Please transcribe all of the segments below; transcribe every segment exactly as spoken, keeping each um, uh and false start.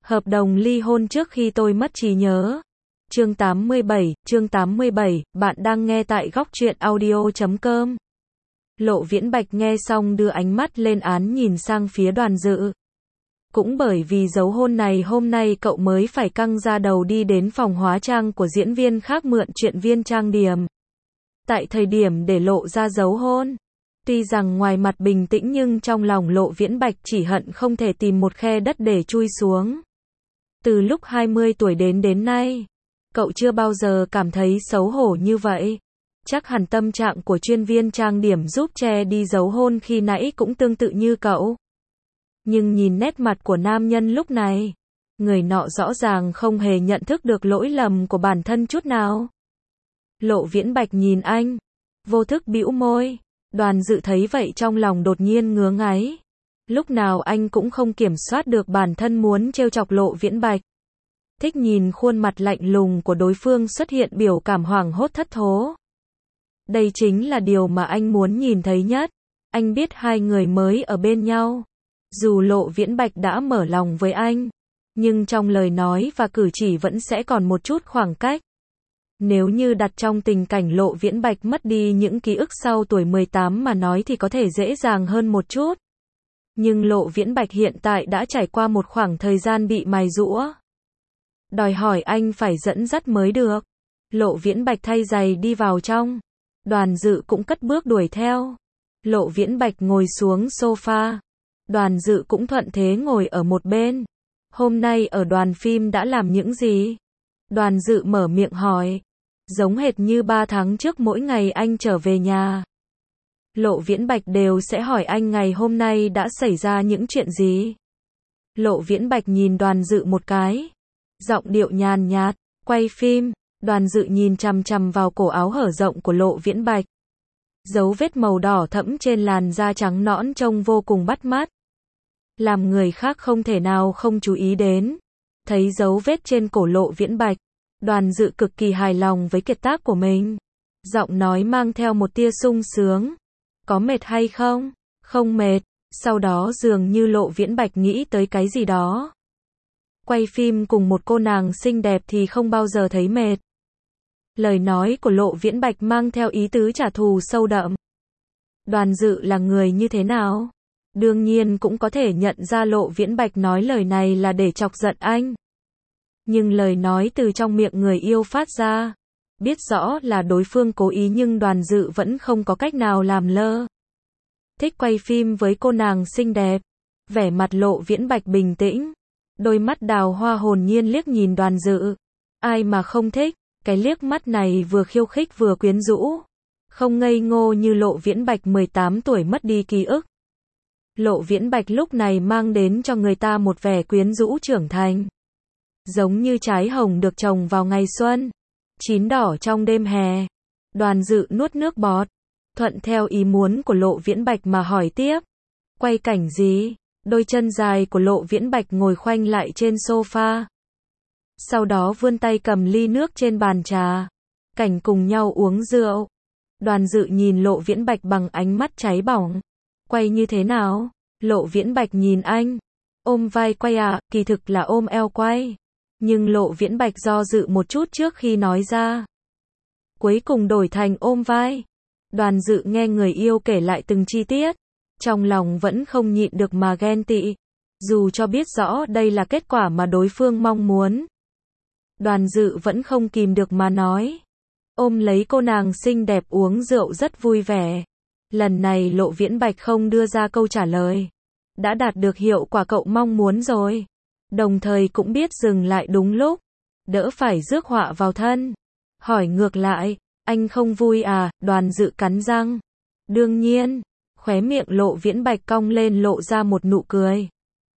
Hợp đồng ly hôn trước khi tôi mất trí nhớ. Chương tám mươi bảy, chương tám mươi bảy, bạn đang nghe tại góc truyện audio chấm com. Lộ Viễn Bạch nghe xong đưa ánh mắt lên án nhìn sang phía Đoàn Dự. Cũng bởi vì dấu hôn này hôm nay cậu mới phải căng ra đầu đi đến phòng hóa trang của diễn viên khác mượn chuyện viên trang điểm. Tại thời điểm để lộ ra dấu hôn, tuy rằng ngoài mặt bình tĩnh nhưng trong lòng Lộ Viễn Bạch chỉ hận không thể tìm một khe đất để chui xuống. Từ lúc hai mươi tuổi đến đến nay, cậu chưa bao giờ cảm thấy xấu hổ như vậy. Chắc hẳn tâm trạng của chuyên viên trang điểm giúp che đi dấu hôn khi nãy cũng tương tự như cậu. Nhưng nhìn nét mặt của nam nhân lúc này, người nọ rõ ràng không hề nhận thức được lỗi lầm của bản thân chút nào. Lộ Viễn Bạch nhìn anh, vô thức bĩu môi. Đoàn Dự thấy vậy trong lòng đột nhiên ngứa ngáy. Lúc nào anh cũng không kiểm soát được bản thân muốn trêu chọc Lộ Viễn Bạch. Thích nhìn khuôn mặt lạnh lùng của đối phương xuất hiện biểu cảm hoảng hốt thất thố. Đây chính là điều mà anh muốn nhìn thấy nhất. Anh biết hai người mới ở bên nhau. Dù Lộ Viễn Bạch đã mở lòng với anh, nhưng trong lời nói và cử chỉ vẫn sẽ còn một chút khoảng cách. Nếu như đặt trong tình cảnh Lộ Viễn Bạch mất đi những ký ức sau tuổi mười tám mà nói thì có thể dễ dàng hơn một chút. Nhưng Lộ Viễn Bạch hiện tại đã trải qua một khoảng thời gian bị mài giũa. Đòi hỏi anh phải dẫn dắt mới được. Lộ Viễn Bạch thay giày đi vào trong. Đoàn Dự cũng cất bước đuổi theo. Lộ Viễn Bạch ngồi xuống sofa. Đoàn Dự cũng thuận thế ngồi ở một bên. Hôm nay ở đoàn phim đã làm những gì? Đoàn Dự mở miệng hỏi. Giống hệt như ba tháng trước mỗi ngày anh trở về nhà, Lộ Viễn Bạch đều sẽ hỏi anh ngày hôm nay đã xảy ra những chuyện gì. Lộ Viễn Bạch nhìn Đoàn Dự một cái. Giọng điệu nhàn nhạt, quay phim. Đoàn Dự nhìn chằm chằm vào cổ áo hở rộng của Lộ Viễn Bạch. Dấu vết màu đỏ thẫm trên làn da trắng nõn trông vô cùng bắt mắt. Làm người khác không thể nào không chú ý đến. Thấy dấu vết trên cổ Lộ Viễn Bạch, Đoàn Dự cực kỳ hài lòng với kiệt tác của mình. Giọng nói mang theo một tia sung sướng. Có mệt hay không? Không mệt. Sau đó dường như Lộ Viễn Bạch nghĩ tới cái gì đó. Quay phim cùng một cô nàng xinh đẹp thì không bao giờ thấy mệt. Lời nói của Lộ Viễn Bạch mang theo ý tứ trả thù sâu đậm. Đoàn Dự là người như thế nào? Đương nhiên cũng có thể nhận ra Lộ Viễn Bạch nói lời này là để chọc giận anh. Nhưng lời nói từ trong miệng người yêu phát ra, biết rõ là đối phương cố ý nhưng Đoàn Dự vẫn không có cách nào làm lơ. Thích quay phim với cô nàng xinh đẹp. Vẻ mặt Lộ Viễn Bạch bình tĩnh. Đôi mắt đào hoa hồn nhiên liếc nhìn Đoàn Dự. Ai mà không thích, cái liếc mắt này vừa khiêu khích vừa quyến rũ. Không ngây ngô như Lộ Viễn Bạch mười tám tuổi mất đi ký ức. Lộ Viễn Bạch lúc này mang đến cho người ta một vẻ quyến rũ trưởng thành. Giống như trái hồng được trồng vào ngày xuân, chín đỏ trong đêm hè. Đoàn Dự nuốt nước bọt, thuận theo ý muốn của Lộ Viễn Bạch mà hỏi tiếp. Quay cảnh gì? Đôi chân dài của Lộ Viễn Bạch ngồi khoanh lại trên sofa. Sau đó vươn tay cầm ly nước trên bàn trà. Cảnh cùng nhau uống rượu. Đoàn Dự nhìn Lộ Viễn Bạch bằng ánh mắt cháy bỏng. Quay như thế nào? Lộ Viễn Bạch nhìn anh. Ôm vai quay à, kỳ thực là ôm eo quay. Nhưng Lộ Viễn Bạch do dự một chút trước khi nói ra. Cuối cùng đổi thành ôm vai. Đoàn Dự nghe người yêu kể lại từng chi tiết. Trong lòng vẫn không nhịn được mà ghen tị. Dù cho biết rõ đây là kết quả mà đối phương mong muốn. Đoàn Dự vẫn không kìm được mà nói. Ôm lấy cô nàng xinh đẹp uống rượu rất vui vẻ. Lần này Lộ Viễn Bạch không đưa ra câu trả lời. Đã đạt được hiệu quả cậu mong muốn rồi. Đồng thời cũng biết dừng lại đúng lúc. Đỡ phải rước họa vào thân. Hỏi ngược lại, anh không vui à? Đoàn Dự cắn răng. Đương nhiên. Khóe miệng Lộ Viễn Bạch cong lên lộ ra một nụ cười.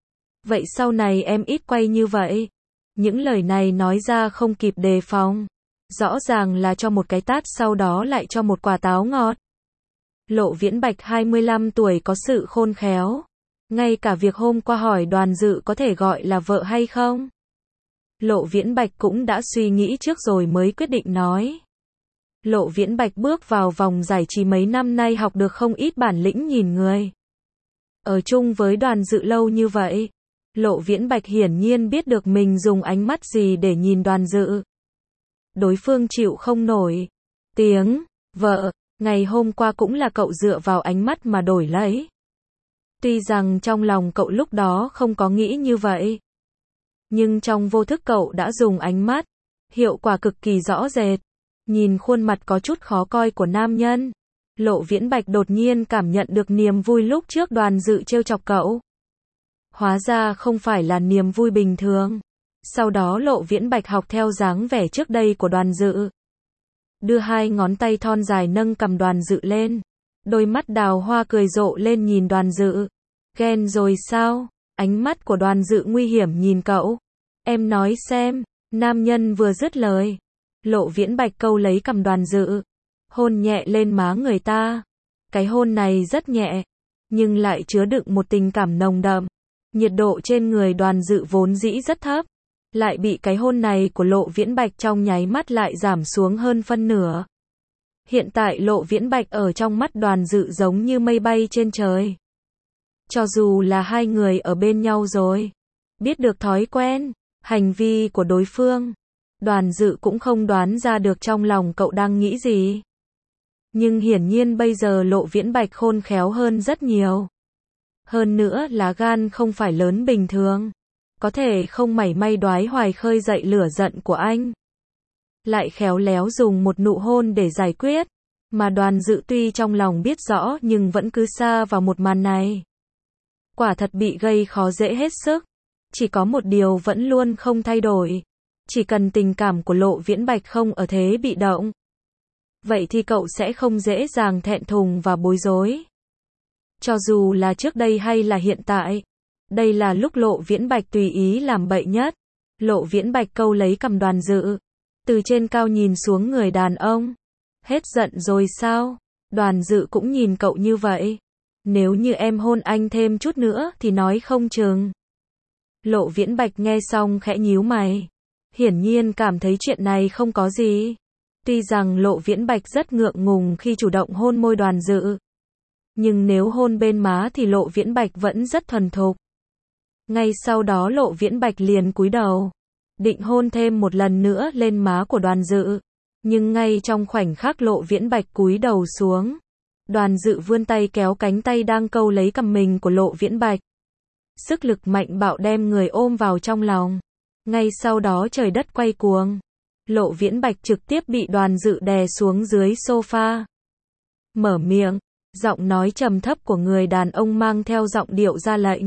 Vậy sau này em ít quay như vậy. Những lời này nói ra không kịp đề phòng. Rõ ràng là cho một cái tát sau đó lại cho một quả táo ngọt. Lộ Viễn Bạch hai mươi lăm tuổi có sự khôn khéo. Ngay cả việc hôm qua hỏi Đoàn Dự có thể gọi là vợ hay không. Lộ Viễn Bạch cũng đã suy nghĩ trước rồi mới quyết định nói. Lộ Viễn Bạch bước vào vòng giải trí mấy năm nay học được không ít bản lĩnh nhìn người. Ở chung với Đoàn Dự lâu như vậy, Lộ Viễn Bạch hiển nhiên biết được mình dùng ánh mắt gì để nhìn Đoàn Dự. Đối phương chịu không nổi. Tiếng, vợ, ngày hôm qua cũng là cậu dựa vào ánh mắt mà đổi lấy. Tuy rằng trong lòng cậu lúc đó không có nghĩ như vậy. Nhưng trong vô thức cậu đã dùng ánh mắt. Hiệu quả cực kỳ rõ rệt. Nhìn khuôn mặt có chút khó coi của nam nhân. Lộ Viễn Bạch đột nhiên cảm nhận được niềm vui lúc trước Đoàn Dự trêu chọc cậu. Hóa ra không phải là niềm vui bình thường. Sau đó Lộ Viễn Bạch học theo dáng vẻ trước đây của Đoàn Dự. Đưa hai ngón tay thon dài nâng cầm Đoàn Dự lên. Đôi mắt đào hoa cười rộ lên nhìn Đoàn Dự. Ghen rồi sao? Ánh mắt của Đoàn Dự nguy hiểm nhìn cậu. Em nói xem. Nam nhân vừa dứt lời. Lộ Viễn Bạch câu lấy cầm Đoàn Dự. Hôn nhẹ lên má người ta. Cái hôn này rất nhẹ. Nhưng lại chứa đựng một tình cảm nồng đậm. Nhiệt độ trên người Đoàn Dự vốn dĩ rất thấp. Lại bị cái hôn này của Lộ Viễn Bạch trong nháy mắt lại giảm xuống hơn phân nửa. Hiện tại Lộ Viễn Bạch ở trong mắt Đoàn Dự giống như mây bay trên trời. Cho dù là hai người ở bên nhau rồi. Biết được thói quen, hành vi của đối phương. Đoàn Dự cũng không đoán ra được trong lòng cậu đang nghĩ gì. Nhưng hiển nhiên bây giờ Lộ Viễn Bạch khôn khéo hơn rất nhiều. Hơn nữa là gan không phải lớn bình thường. Có thể không mảy may đoái hoài khơi dậy lửa giận của anh. Lại khéo léo dùng một nụ hôn để giải quyết. Mà Đoàn Dự tuy trong lòng biết rõ nhưng vẫn cứ sa vào một màn này. Quả thật bị gây khó dễ hết sức. Chỉ có một điều vẫn luôn không thay đổi. Chỉ cần tình cảm của Lộ Viễn Bạch không ở thế bị động. Vậy thì cậu sẽ không dễ dàng thẹn thùng và bối rối. Cho dù là trước đây hay là hiện tại. Đây là lúc Lộ Viễn Bạch tùy ý làm bậy nhất. Lộ Viễn Bạch câu lấy cầm Đoàn Dự. Từ trên cao nhìn xuống người đàn ông. Hết giận rồi sao? Đoàn Dự cũng nhìn cậu như vậy. Nếu như em hôn anh thêm chút nữa thì nói không chừng. Lộ Viễn Bạch nghe xong khẽ nhíu mày. Hiển nhiên cảm thấy chuyện này không có gì. Tuy rằng Lộ Viễn Bạch rất ngượng ngùng khi chủ động hôn môi Đoàn Dự. Nhưng nếu hôn bên má thì Lộ Viễn Bạch vẫn rất thuần thục. Ngay sau đó Lộ Viễn Bạch liền cúi đầu. Định hôn thêm một lần nữa lên má của Đoàn Dự. Nhưng ngay trong khoảnh khắc Lộ Viễn Bạch cúi đầu xuống. Đoàn Dự vươn tay kéo cánh tay đang câu lấy cằm mình của Lộ Viễn Bạch. Sức lực mạnh bạo đem người ôm vào trong lòng. Ngay sau đó trời đất quay cuồng. Lộ Viễn Bạch trực tiếp bị Đoàn Dự đè xuống dưới sofa. Mở miệng. Giọng nói trầm thấp của người đàn ông mang theo giọng điệu ra lệnh.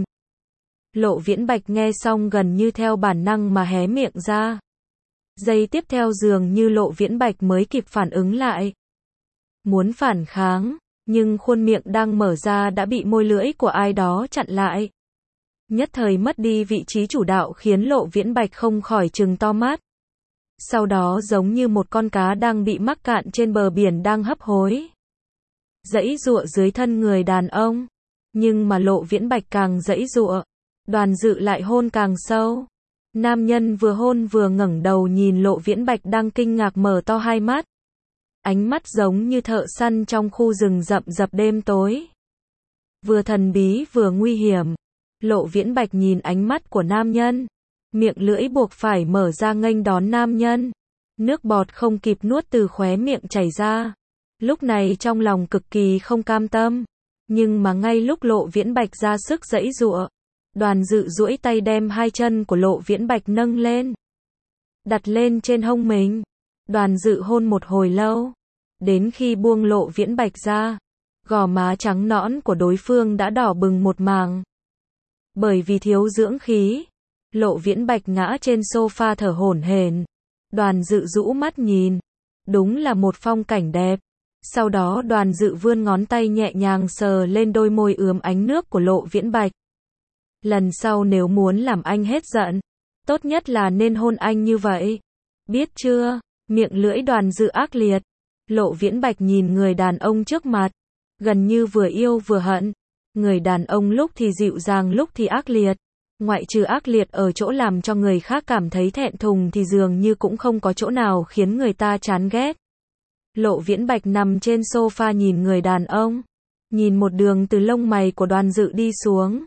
Lộ Viễn Bạch nghe xong gần như theo bản năng mà hé miệng ra. Giây tiếp theo dường như Lộ Viễn Bạch mới kịp phản ứng lại. Muốn phản kháng, nhưng khuôn miệng đang mở ra đã bị môi lưỡi của ai đó chặn lại. Nhất thời mất đi vị trí chủ đạo khiến Lộ Viễn Bạch không khỏi trừng to mắt. Sau đó giống như một con cá đang bị mắc cạn trên bờ biển đang hấp hối. Giãy giụa dưới thân người đàn ông. Nhưng mà Lộ Viễn Bạch càng giãy giụa. Đoàn Dự lại hôn càng sâu. Nam nhân vừa hôn vừa ngẩng đầu nhìn Lộ Viễn Bạch đang kinh ngạc mở to hai mắt. Ánh mắt giống như thợ săn trong khu rừng rậm rập đêm tối. Vừa thần bí vừa nguy hiểm. Lộ Viễn Bạch nhìn ánh mắt của nam nhân. Miệng lưỡi buộc phải mở ra nghênh đón nam nhân. Nước bọt không kịp nuốt từ khóe miệng chảy ra. Lúc này trong lòng cực kỳ không cam tâm. Nhưng mà ngay lúc Lộ Viễn Bạch ra sức giãy giụa. Đoàn Dự duỗi tay đem hai chân của Lộ Viễn Bạch nâng lên. Đặt lên trên hông mình. Đoàn Dự hôn một hồi lâu. Đến khi buông Lộ Viễn Bạch ra. Gò má trắng nõn của đối phương đã đỏ bừng một màng. Bởi vì thiếu dưỡng khí. Lộ Viễn Bạch ngã trên sofa thở hổn hển. Đoàn Dự rũ mắt nhìn. Đúng là một phong cảnh đẹp. Sau đó Đoàn Dự vươn ngón tay nhẹ nhàng sờ lên đôi môi ướm ánh nước của Lộ Viễn Bạch. Lần sau nếu muốn làm anh hết giận, tốt nhất là nên hôn anh như vậy. Biết chưa? Miệng lưỡi Đoàn Dự ác liệt. Lộ Viễn Bạch nhìn người đàn ông trước mặt. Gần như vừa yêu vừa hận. Người đàn ông lúc thì dịu dàng lúc thì ác liệt. Ngoại trừ ác liệt ở chỗ làm cho người khác cảm thấy thẹn thùng thì dường như cũng không có chỗ nào khiến người ta chán ghét. Lộ Viễn Bạch nằm trên sofa nhìn người đàn ông. Nhìn một đường từ lông mày của Đoàn Dự đi xuống.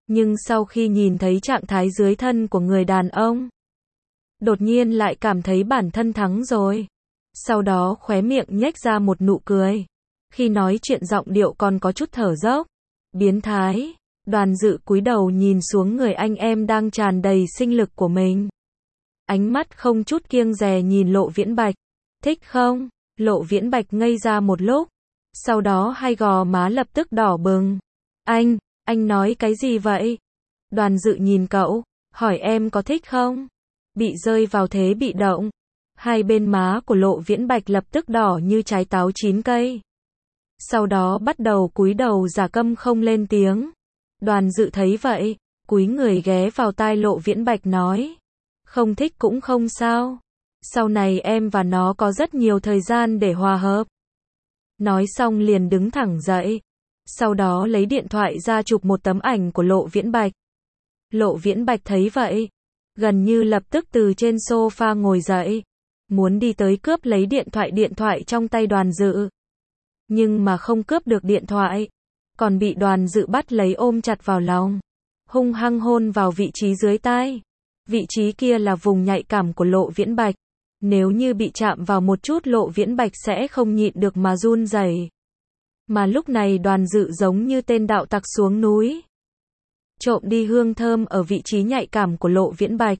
Nhưng sau khi nhìn thấy trạng thái dưới thân của người đàn ông, đột nhiên lại cảm thấy bản thân thắng rồi. Sau đó khóe miệng nhếch ra một nụ cười. Khi nói chuyện giọng điệu còn có chút thở dốc. Biến thái. Đoàn Dự cúi đầu nhìn xuống người anh em đang tràn đầy sinh lực của mình. Ánh mắt không chút kiêng dè nhìn Lộ Viễn Bạch. Thích không? Lộ Viễn Bạch ngây ra một lúc. Sau đó hai gò má lập tức đỏ bừng. Anh, anh nói cái gì vậy? Đoàn Dự nhìn cậu, hỏi em có thích không? Bị rơi vào thế bị động. Hai bên má của Lộ Viễn Bạch lập tức đỏ như trái táo chín cây. Sau đó bắt đầu cúi đầu giả câm không lên tiếng. Đoàn Dự thấy vậy, cúi người ghé vào tai Lộ Viễn Bạch nói. Không thích cũng không sao. Sau này em và nó có rất nhiều thời gian để hòa hợp. Nói xong liền đứng thẳng dậy. Sau đó lấy điện thoại ra chụp một tấm ảnh của Lộ Viễn Bạch. Lộ Viễn Bạch thấy vậy, gần như lập tức từ trên sofa ngồi dậy. Muốn đi tới cướp lấy điện thoại điện thoại trong tay Đoàn Dự. Nhưng mà không cướp được điện thoại. Còn bị Đoàn Dự bắt lấy ôm chặt vào lòng. Hung hăng hôn vào vị trí dưới tai. Vị trí kia là vùng nhạy cảm của Lộ Viễn Bạch. Nếu như bị chạm vào một chút Lộ Viễn Bạch sẽ không nhịn được mà run rẩy. Mà lúc này Đoàn Dự giống như tên đạo tặc xuống núi. Trộm đi hương thơm ở vị trí nhạy cảm của Lộ Viễn Bạch.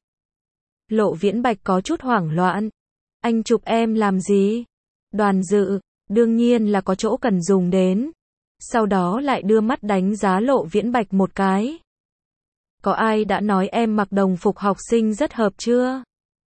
Lộ Viễn Bạch có chút hoảng loạn. Anh chụp em làm gì? Đoàn Dự, đương nhiên là có chỗ cần dùng đến. Sau đó lại đưa mắt đánh giá Lộ Viễn Bạch một cái. Có ai đã nói em mặc đồng phục học sinh rất hợp chưa?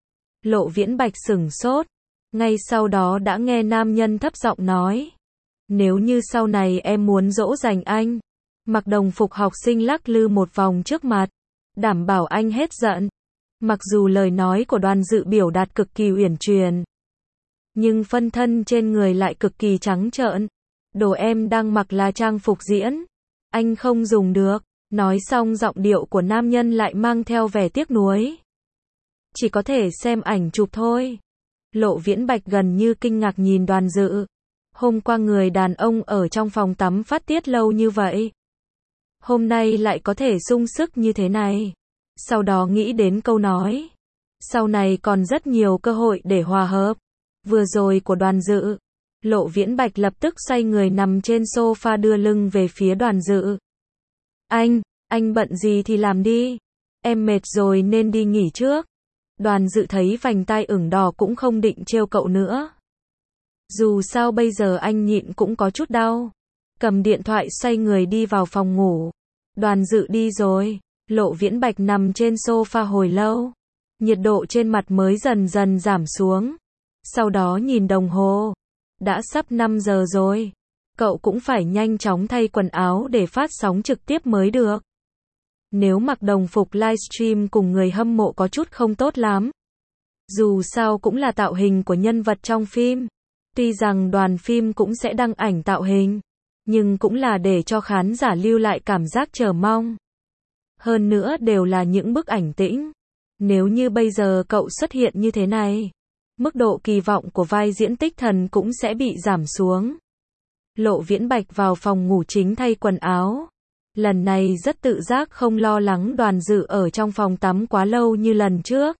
Lộ Viễn Bạch sửng sốt. Ngay sau đó đã nghe nam nhân thấp giọng nói. Nếu như sau này em muốn dỗ dành anh, mặc đồng phục học sinh lắc lư một vòng trước mặt, đảm bảo anh hết giận. Mặc dù lời nói của Đoàn Dự biểu đạt cực kỳ uyển chuyển, nhưng phân thân trên người lại cực kỳ trắng trợn. Đồ em đang mặc là trang phục diễn, anh không dùng được. Nói xong giọng điệu của nam nhân lại mang theo vẻ tiếc nuối. Chỉ có thể xem ảnh chụp thôi. Lộ Viễn Bạch gần như kinh ngạc nhìn Đoàn Dự. Hôm qua người đàn ông ở trong phòng tắm phát tiết lâu như vậy, hôm nay lại có thể sung sức như thế này. Sau đó nghĩ đến câu nói, sau này còn rất nhiều cơ hội để hòa hợp. Vừa rồi của Đoàn Dự. Lộ Viễn Bạch lập tức xoay người nằm trên sofa đưa lưng về phía Đoàn Dự. Anh, anh bận gì thì làm đi. Em mệt rồi nên đi nghỉ trước. Đoàn Dự thấy vành tai ửng đỏ cũng không định trêu cậu nữa. Dù sao bây giờ anh nhịn cũng có chút đau. Cầm điện thoại xoay người đi vào phòng ngủ. Đoàn Dự đi rồi. Lộ Viễn Bạch nằm trên sofa hồi lâu. Nhiệt độ trên mặt mới dần dần giảm xuống. Sau đó nhìn đồng hồ. Đã sắp năm giờ rồi. Cậu cũng phải nhanh chóng thay quần áo để phát sóng trực tiếp mới được. Nếu mặc đồng phục livestream cùng người hâm mộ có chút không tốt lắm. Dù sao cũng là tạo hình của nhân vật trong phim. Tuy rằng đoàn phim cũng sẽ đăng ảnh tạo hình, nhưng cũng là để cho khán giả lưu lại cảm giác chờ mong. Hơn nữa đều là những bức ảnh tĩnh. Nếu như bây giờ cậu xuất hiện như thế này, mức độ kỳ vọng của vai diễn tích thần cũng sẽ bị giảm xuống. Lộ Viễn Bạch vào phòng ngủ chính thay quần áo. Lần này rất tự giác không lo lắng Đoàn Dự ở trong phòng tắm quá lâu như lần trước.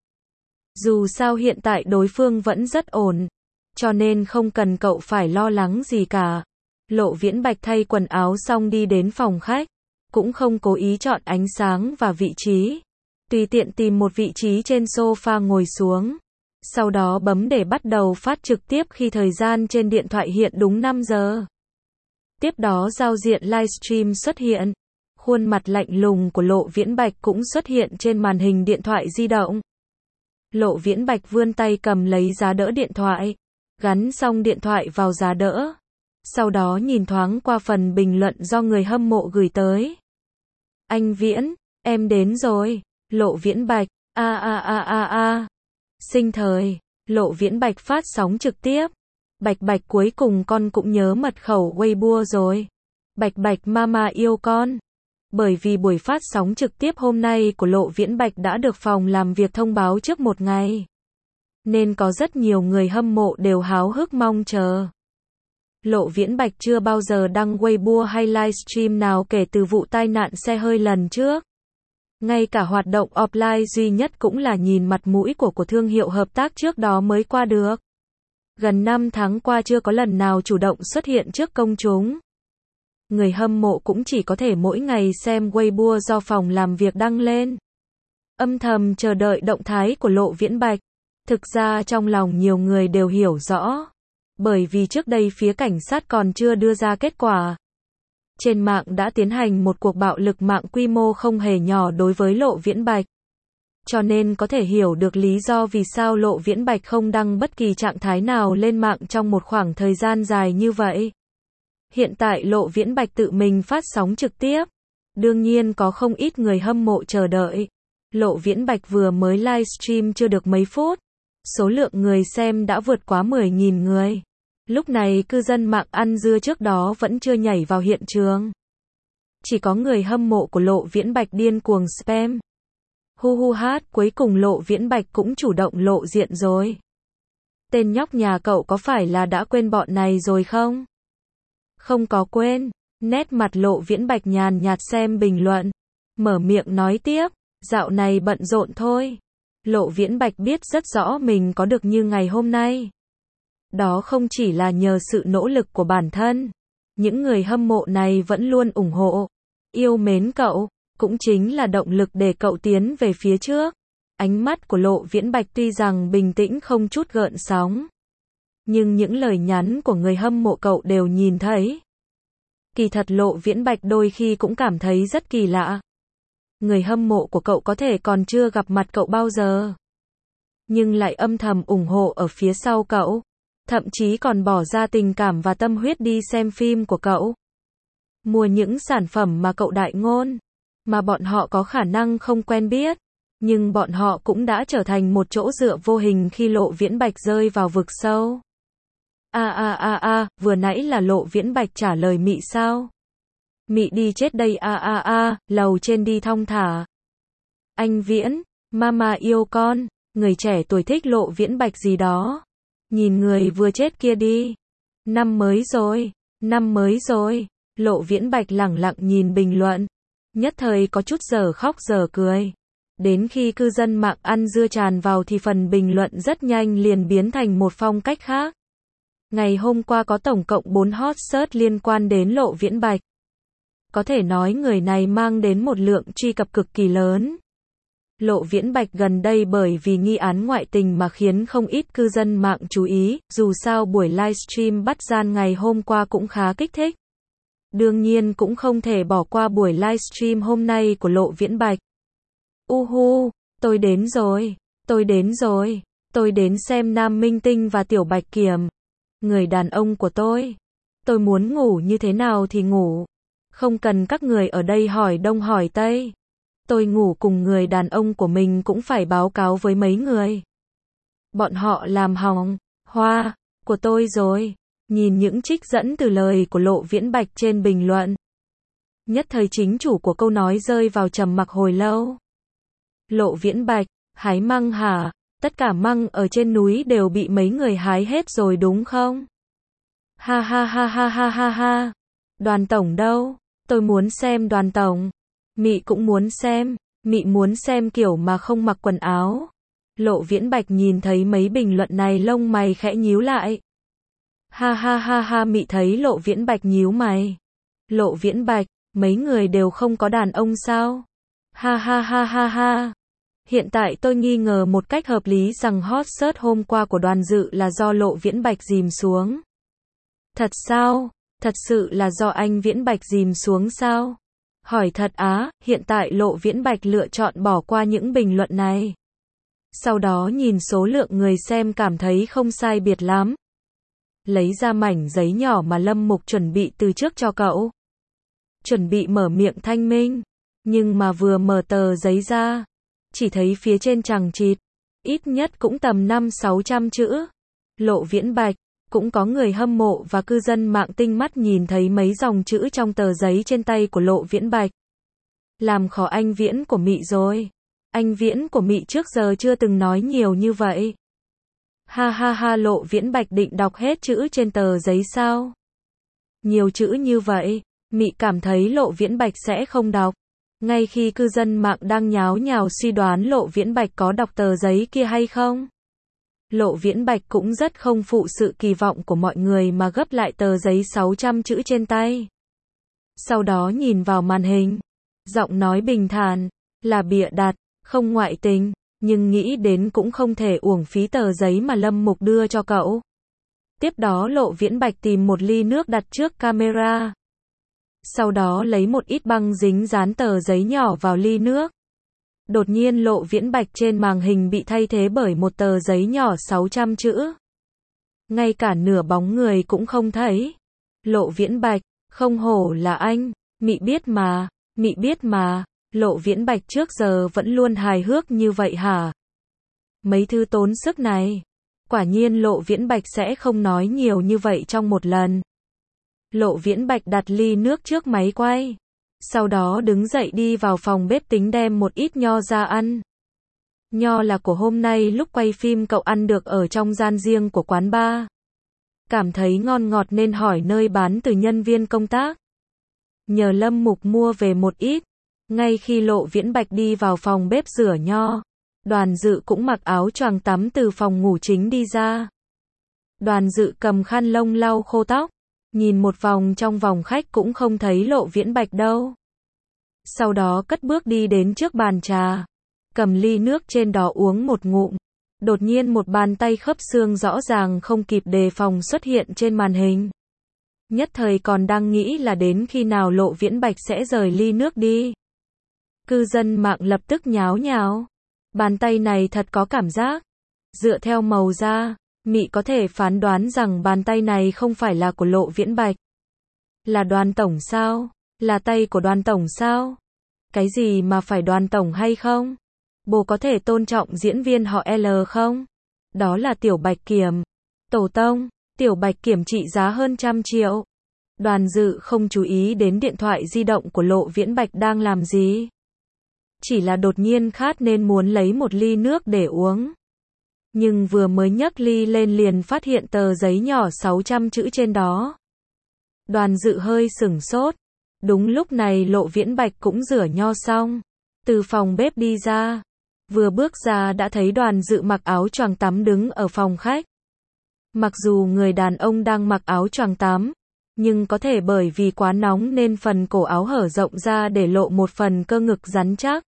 Dù sao hiện tại đối phương vẫn rất ổn, cho nên không cần cậu phải lo lắng gì cả. Lộ Viễn Bạch thay quần áo xong đi đến phòng khách, cũng không cố ý chọn ánh sáng và vị trí. Tùy tiện tìm một vị trí trên sofa ngồi xuống. Sau đó bấm để bắt đầu phát trực tiếp khi thời gian trên điện thoại hiện đúng năm giờ. Tiếp đó giao diện livestream xuất hiện. Khuôn mặt lạnh lùng của Lộ Viễn Bạch cũng xuất hiện trên màn hình điện thoại di động. Lộ Viễn Bạch vươn tay cầm lấy giá đỡ điện thoại, gắn xong điện thoại vào giá đỡ. Sau đó nhìn thoáng qua phần bình luận do người hâm mộ gửi tới. Anh Viễn, em đến rồi. Lộ Viễn Bạch, a a a a a. Sinh thời, Lộ Viễn Bạch phát sóng trực tiếp. Bạch Bạch cuối cùng con cũng nhớ mật khẩu Weibo rồi. Bạch Bạch mama yêu con. Bởi vì buổi phát sóng trực tiếp hôm nay của Lộ Viễn Bạch đã được phòng làm việc thông báo trước một ngày, nên có rất nhiều người hâm mộ đều háo hức mong chờ. Lộ Viễn Bạch chưa bao giờ đăng Weibo hay livestream nào kể từ vụ tai nạn xe hơi lần trước. Ngay cả hoạt động offline duy nhất cũng là nhìn mặt mũi của của thương hiệu hợp tác trước đó mới qua được. Gần năm tháng qua chưa có lần nào chủ động xuất hiện trước công chúng. Người hâm mộ cũng chỉ có thể mỗi ngày xem Weibo do phòng làm việc đăng lên. Âm thầm chờ đợi động thái của Lộ Viễn Bạch. Thực ra trong lòng nhiều người đều hiểu rõ. Bởi vì trước đây phía cảnh sát còn chưa đưa ra kết quả. Trên mạng đã tiến hành một cuộc bạo lực mạng quy mô không hề nhỏ đối với Lộ Viễn Bạch. Cho nên có thể hiểu được lý do vì sao Lộ Viễn Bạch không đăng bất kỳ trạng thái nào lên mạng trong một khoảng thời gian dài như vậy. Hiện tại Lộ Viễn Bạch tự mình phát sóng trực tiếp. Đương nhiên có không ít người hâm mộ chờ đợi. Lộ Viễn Bạch vừa mới livestream chưa được mấy phút. Số lượng người xem đã vượt quá mười nghìn người. Lúc này cư dân mạng ăn dưa trước đó vẫn chưa nhảy vào hiện trường. Chỉ có người hâm mộ của Lộ Viễn Bạch điên cuồng spam. Hu hu hát, cuối cùng Lộ Viễn Bạch cũng chủ động lộ diện rồi. Tên nhóc nhà cậu có phải là đã quên bọn này rồi không? Không có quên. Nét mặt Lộ Viễn Bạch nhàn nhạt xem bình luận. Mở miệng nói tiếp. Dạo này bận rộn thôi. Lộ Viễn Bạch biết rất rõ mình có được như ngày hôm nay. Đó không chỉ là nhờ sự nỗ lực của bản thân. Những người hâm mộ này vẫn luôn ủng hộ, yêu mến cậu, cũng chính là động lực để cậu tiến về phía trước. Ánh mắt của Lộ Viễn Bạch tuy rằng bình tĩnh không chút gợn sóng. Nhưng những lời nhắn của người hâm mộ cậu đều nhìn thấy. Kỳ thật Lộ Viễn Bạch đôi khi cũng cảm thấy rất kỳ lạ. Người hâm mộ của cậu có thể còn chưa gặp mặt cậu bao giờ. Nhưng lại âm thầm ủng hộ ở phía sau cậu. Thậm chí còn bỏ ra tình cảm và tâm huyết đi xem phim của cậu. Mua những sản phẩm mà cậu đại ngôn. Mà bọn họ có khả năng không quen biết. Nhưng bọn họ cũng đã trở thành một chỗ dựa vô hình khi Lộ Viễn Bạch rơi vào vực sâu. A a a a, vừa nãy là Lộ Viễn Bạch trả lời Mị sao? Mị đi chết đây a a a, lầu trên đi thong thả. Anh Viễn, mama yêu con, người trẻ tuổi thích Lộ Viễn Bạch gì đó. Nhìn người vừa chết kia đi. Năm mới rồi, năm mới rồi. Lộ Viễn Bạch lẳng lặng nhìn bình luận. Nhất thời có chút giờ khóc giờ cười. Đến khi cư dân mạng ăn dưa tràn vào thì phần bình luận rất nhanh liền biến thành một phong cách khác. Ngày hôm qua có tổng cộng bốn hot search liên quan đến Lộ Viễn Bạch. Có thể nói người này mang đến một lượng truy cập cực kỳ lớn. Lộ Viễn Bạch gần đây bởi vì nghi án ngoại tình mà khiến không ít cư dân mạng chú ý, dù sao buổi livestream bắt gian ngày hôm qua cũng khá kích thích. Đương nhiên cũng không thể bỏ qua buổi livestream hôm nay của Lộ Viễn Bạch. Uhu, tôi đến rồi, tôi đến rồi, tôi đến xem Nam Minh Tinh và Tiểu Bạch Kiểm. Người đàn ông của tôi. Tôi muốn ngủ như thế nào thì ngủ. Không cần các người ở đây hỏi đông hỏi tây. Tôi ngủ cùng người đàn ông của mình cũng phải báo cáo với mấy người. Bọn họ làm hỏng hoa của tôi rồi. Nhìn những trích dẫn từ lời của Lộ Viễn Bạch trên bình luận. Nhất thời chính chủ của câu nói rơi vào trầm mặc hồi lâu. Lộ Viễn Bạch, hái măng hả? Tất cả măng ở trên núi đều bị mấy người hái hết rồi đúng không? Ha ha ha ha ha ha ha. Đoàn tổng đâu? Tôi muốn xem Đoàn tổng. Mị cũng muốn xem. Mị muốn xem kiểu mà không mặc quần áo. Lộ Viễn Bạch nhìn thấy mấy bình luận này lông mày khẽ nhíu lại. Ha ha ha ha, Mị thấy Lộ Viễn Bạch nhíu mày. Lộ Viễn Bạch, mấy người đều không có đàn ông sao? Ha ha ha ha ha. Hiện tại tôi nghi ngờ một cách hợp lý rằng hot search hôm qua của Đoàn Dự là do Lộ Viễn Bạch dìm xuống. Thật sao? Thật sự là do anh Viễn Bạch dìm xuống sao? Hỏi thật á, hiện tại Lộ Viễn Bạch lựa chọn bỏ qua những bình luận này. Sau đó nhìn số lượng người xem cảm thấy không sai biệt lắm. Lấy ra mảnh giấy nhỏ mà Lâm Mục chuẩn bị từ trước cho cậu. Chuẩn bị mở miệng thanh minh. Nhưng mà vừa mở tờ giấy ra. Chỉ thấy phía trên chằng chịt. Ít nhất cũng tầm năm sáu trăm chữ. Lộ Viễn Bạch. Cũng có người hâm mộ và cư dân mạng tinh mắt nhìn thấy mấy dòng chữ trong tờ giấy trên tay của Lộ Viễn Bạch. Làm khó anh Viễn của Mị rồi. Anh Viễn của Mị trước giờ chưa từng nói nhiều như vậy. Ha ha ha, Lộ Viễn Bạch định đọc hết chữ trên tờ giấy sao? Nhiều chữ như vậy, Mị cảm thấy Lộ Viễn Bạch sẽ không đọc. Ngay khi cư dân mạng đang nháo nhào suy đoán Lộ Viễn Bạch có đọc tờ giấy kia hay không, Lộ Viễn Bạch cũng rất không phụ sự kỳ vọng của mọi người mà gấp lại tờ giấy sáu trăm chữ trên tay. Sau đó nhìn vào màn hình, giọng nói bình thản, là bịa đặt, không ngoại tình, nhưng nghĩ đến cũng không thể uổng phí tờ giấy mà Lâm Mục đưa cho cậu. Tiếp đó Lộ Viễn Bạch tìm một ly nước đặt trước camera. Sau đó lấy một ít băng dính dán tờ giấy nhỏ vào ly nước. Đột nhiên Lộ Viễn Bạch trên màn hình bị thay thế bởi một tờ giấy nhỏ sáu trăm chữ. Ngay cả nửa bóng người cũng không thấy. Lộ Viễn Bạch, không hổ là anh, mị biết mà, mị biết mà, Lộ Viễn Bạch trước giờ vẫn luôn hài hước như vậy hả? Mấy thư tốn sức này. Quả nhiên Lộ Viễn Bạch sẽ không nói nhiều như vậy trong một lần. Lộ Viễn Bạch đặt ly nước trước máy quay. Sau đó đứng dậy đi vào phòng bếp tính đem một ít nho ra ăn. Nho là của hôm nay lúc quay phim cậu ăn được ở trong gian riêng của quán bar. Cảm thấy ngon ngọt nên hỏi nơi bán từ nhân viên công tác. Nhờ Lâm Mục mua về một ít. Ngay khi Lộ Viễn Bạch đi vào phòng bếp rửa nho, Đoàn Dự cũng mặc áo choàng tắm từ phòng ngủ chính đi ra. Đoàn Dự cầm khăn lông lau khô tóc. Nhìn một vòng trong vòng khách cũng không thấy Lộ Viễn Bạch đâu. Sau đó cất bước đi đến trước bàn trà. Cầm ly nước trên đó uống một ngụm. Đột nhiên một bàn tay khớp xương rõ ràng không kịp đề phòng xuất hiện trên màn hình. Nhất thời còn đang nghĩ là đến khi nào Lộ Viễn Bạch sẽ rời ly nước đi. Cư dân mạng lập tức nháo nhào. Bàn tay này thật có cảm giác. Dựa theo màu da, mị có thể phán đoán rằng bàn tay này không phải là của Lộ Viễn Bạch. Là Đoàn tổng sao? Là tay của Đoàn tổng sao? Cái gì mà phải Đoàn tổng hay không? Bố có thể tôn trọng diễn viên họ L không? Đó là Tiểu Bạch Kiểm. Tổ tông, Tiểu Bạch Kiểm trị giá hơn trăm triệu. Đoàn Dự không chú ý đến điện thoại di động của Lộ Viễn Bạch đang làm gì. Chỉ là đột nhiên khát nên muốn lấy một ly nước để uống. Nhưng vừa mới nhấc ly lên liền phát hiện tờ giấy nhỏ sáu trăm chữ trên đó. Đoàn Dự hơi sửng sốt. Đúng lúc này Lộ Viễn Bạch cũng rửa nho xong. Từ phòng bếp đi ra. Vừa bước ra đã thấy Đoàn Dự mặc áo choàng tắm đứng ở phòng khách. Mặc dù người đàn ông đang mặc áo choàng tắm, nhưng có thể bởi vì quá nóng nên phần cổ áo hở rộng ra để lộ một phần cơ ngực rắn chắc.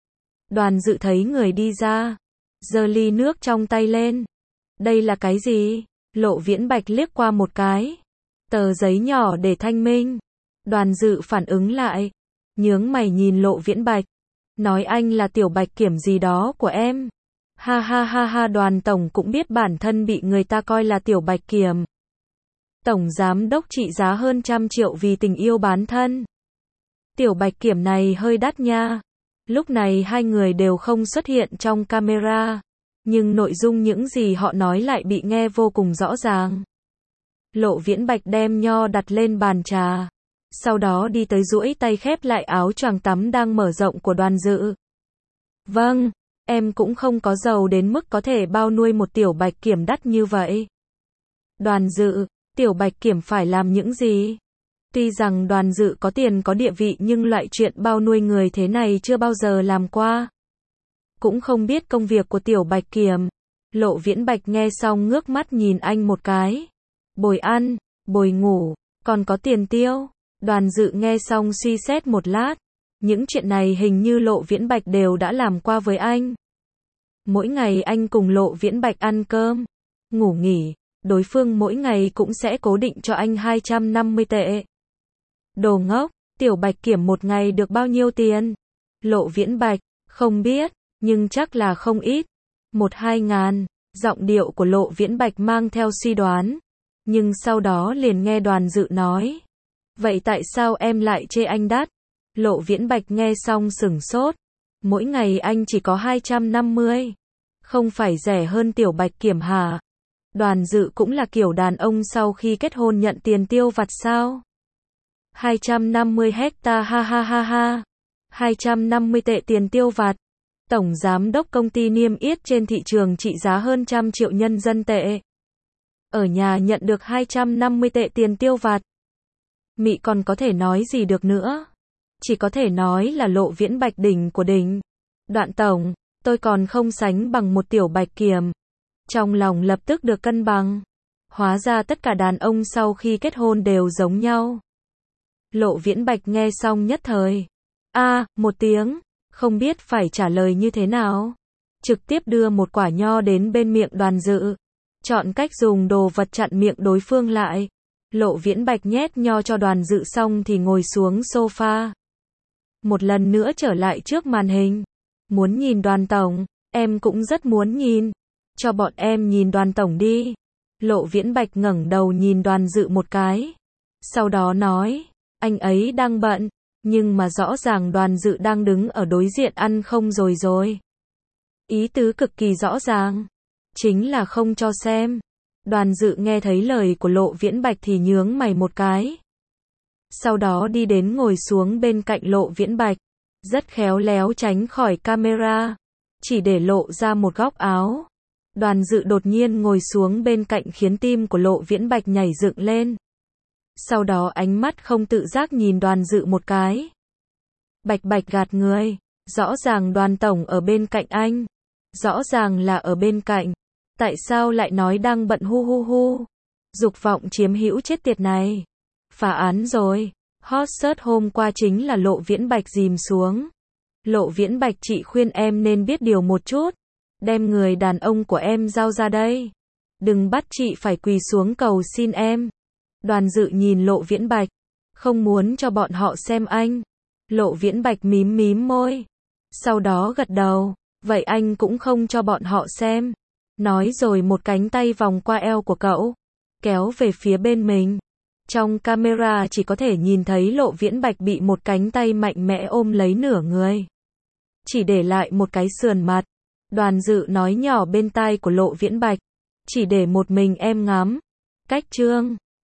Đoàn Dự thấy người đi ra, giơ ly nước trong tay lên. Đây là cái gì? Lộ Viễn Bạch liếc qua một cái. Tờ giấy nhỏ để thanh minh. Đoàn Dự phản ứng lại, nhướng mày nhìn Lộ Viễn Bạch. Nói anh là Tiểu Bạch Kiểm gì đó của em. Ha ha ha ha, Đoàn tổng cũng biết bản thân bị người ta coi là Tiểu Bạch Kiểm. Tổng giám đốc trị giá hơn trăm triệu vì tình yêu bán thân. Tiểu Bạch Kiểm này hơi đắt nha. Lúc này hai người đều không xuất hiện trong camera, nhưng nội dung những gì họ nói lại bị nghe vô cùng rõ ràng. Lộ Viễn Bạch đem nho đặt lên bàn trà, sau đó đi tới duỗi tay khép lại áo choàng tắm đang mở rộng của Đoàn Dự. Vâng, em cũng không có giàu đến mức có thể bao nuôi một Tiểu Bạch Kiểm đắt như vậy. Đoàn Dự, Tiểu Bạch Kiểm phải làm những gì? Tuy rằng Đoàn Dự có tiền có địa vị nhưng loại chuyện bao nuôi người thế này chưa bao giờ làm qua. Cũng không biết công việc của Tiểu Bạch Kiểm. Lộ Viễn Bạch nghe xong ngước mắt nhìn anh một cái. Bồi ăn, bồi ngủ, còn có tiền tiêu. Đoàn Dự nghe xong suy xét một lát. Những chuyện này hình như Lộ Viễn Bạch đều đã làm qua với anh. Mỗi ngày anh cùng Lộ Viễn Bạch ăn cơm, ngủ nghỉ, đối phương mỗi ngày cũng sẽ cố định cho anh hai trăm năm mươi tệ. Đồ ngốc, Tiểu Bạch Kiểm một ngày được bao nhiêu tiền? Lộ Viễn Bạch, không biết, nhưng chắc là không ít. Một hai ngàn, giọng điệu của Lộ Viễn Bạch mang theo suy đoán. Nhưng sau đó liền nghe Đoàn Dự nói. Vậy tại sao em lại chê anh đắt? Lộ Viễn Bạch nghe xong sửng sốt. Mỗi ngày anh chỉ có hai trăm năm mươi. Không phải rẻ hơn Tiểu Bạch Kiểm hả? Đoàn Dự cũng là kiểu đàn ông sau khi kết hôn nhận tiền tiêu vặt sao? hai trăm năm mươi hecta ha ha ha ha. hai trăm năm mươi tệ tiền tiêu vặt. Tổng giám đốc công ty niêm yết trên thị trường trị giá hơn trăm triệu nhân dân tệ. Ở nhà nhận được hai trăm năm mươi tệ tiền tiêu vặt. Mị còn có thể nói gì được nữa? Chỉ có thể nói là Lộ Viễn Bạch đỉnh của đỉnh. Đoạn tổng, tôi còn không sánh bằng một tiểu bạch kiểm. Trong lòng lập tức được cân bằng. Hóa ra tất cả đàn ông sau khi kết hôn đều giống nhau. Lộ Viễn Bạch nghe xong nhất thời. A, một tiếng, không biết phải trả lời như thế nào. Trực tiếp đưa một quả nho đến bên miệng Đoàn Dự. Chọn cách dùng đồ vật chặn miệng đối phương lại. Lộ Viễn Bạch nhét nho cho Đoàn Dự xong thì ngồi xuống sofa. Một lần nữa trở lại trước màn hình. Muốn nhìn Đoàn tổng, em cũng rất muốn nhìn. Cho bọn em nhìn Đoàn tổng đi. Lộ Viễn Bạch ngẩng đầu nhìn Đoàn Dự một cái. Sau đó nói, anh ấy đang bận, nhưng mà rõ ràng Đoàn Dự đang đứng ở đối diện ăn không rồi rồi. Ý tứ cực kỳ rõ ràng, chính là không cho xem. Đoàn Dự nghe thấy lời của Lộ Viễn Bạch thì nhướng mày một cái. Sau đó đi đến ngồi xuống bên cạnh Lộ Viễn Bạch, rất khéo léo tránh khỏi camera, chỉ để lộ ra một góc áo. Đoàn Dự đột nhiên ngồi xuống bên cạnh khiến tim của Lộ Viễn Bạch nhảy dựng lên. Sau đó ánh mắt không tự giác nhìn Đoàn Dự một cái. Bạch Bạch gạt người, rõ ràng Đoàn tổng ở bên cạnh anh, rõ ràng là ở bên cạnh, tại sao lại nói đang bận hu hu hu. Dục vọng chiếm hữu chết tiệt này. Phá án rồi. Hot search hôm qua chính là Lộ Viễn Bạch dìm xuống. Lộ Viễn Bạch, chị khuyên em nên biết điều một chút. Đem người đàn ông của em giao ra đây. Đừng bắt chị phải quỳ xuống cầu xin em. Đoàn Dự nhìn Lộ Viễn Bạch, không muốn cho bọn họ xem anh. Lộ Viễn Bạch mím mím môi, sau đó gật đầu, vậy anh cũng không cho bọn họ xem. Nói rồi một cánh tay vòng qua eo của cậu, kéo về phía bên mình. Trong camera chỉ có thể nhìn thấy Lộ Viễn Bạch bị một cánh tay mạnh mẽ ôm lấy nửa người, chỉ để lại một cái sườn mặt. Đoàn Dự nói nhỏ bên tai của Lộ Viễn Bạch, chỉ để một mình em ngắm. Cách chương